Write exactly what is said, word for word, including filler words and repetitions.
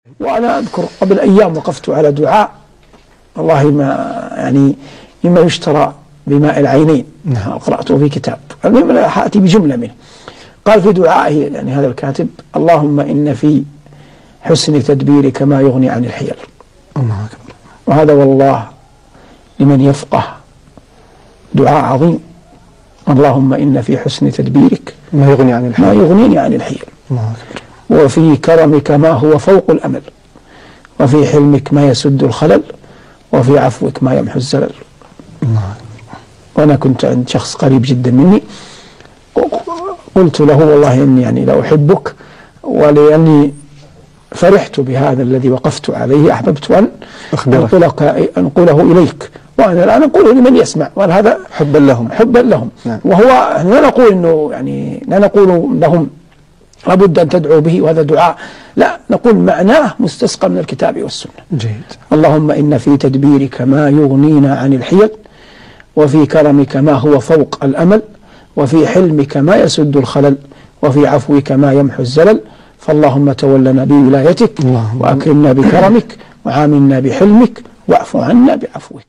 وأنا أذكر قبل أيام وقفت على دعاء والله ما يعني مما يشترى بماء العينين. نعم. قرأته في كتاب، المهم حأتي بجملة منه. قال في دعائه يعني هذا الكاتب: اللهم إن في حسن تدبيرك ما يغني عن الحيل. الله أكبر. وهذا والله لمن يفقه دعاء عظيم. اللهم إن في حسن تدبيرك ما يغني عن الحيل، ما يغنيني عن الحيل. الله أكبر. وفي كرمك ما هو فوق الأمل، وفي حلمك ما يسد الخلل، وفي عفوك ما يمحو الزلل. الله. وأنا كنت عند شخص قريب جدا مني، قلت له والله إني يعني لا أحبك، ولأني فرحت بهذا الذي وقفت عليه أحببت أن أنقلك أنقله إليك، وأنا الآن أقوله لمن يسمع، وأنا هذا حبا لهم حبا لهم. نعم. وهو لا نقول إنه يعني لا نقول لهم لابد أن تدعوا به وهذا دعاء، لا، نقول معناه مستسقى من الكتاب والسنة. جيد. اللهم إن في تدبيرك ما يغنينا عن الحيل، وفي كرمك ما هو فوق الأمل، وفي حلمك ما يسد الخلل، وفي عفوك ما يمحو الزلل. فاللهم تولنا بولايتك، وأكرمنا بكرمك، وعاملنا بحلمك، واعف عنا بعفوك.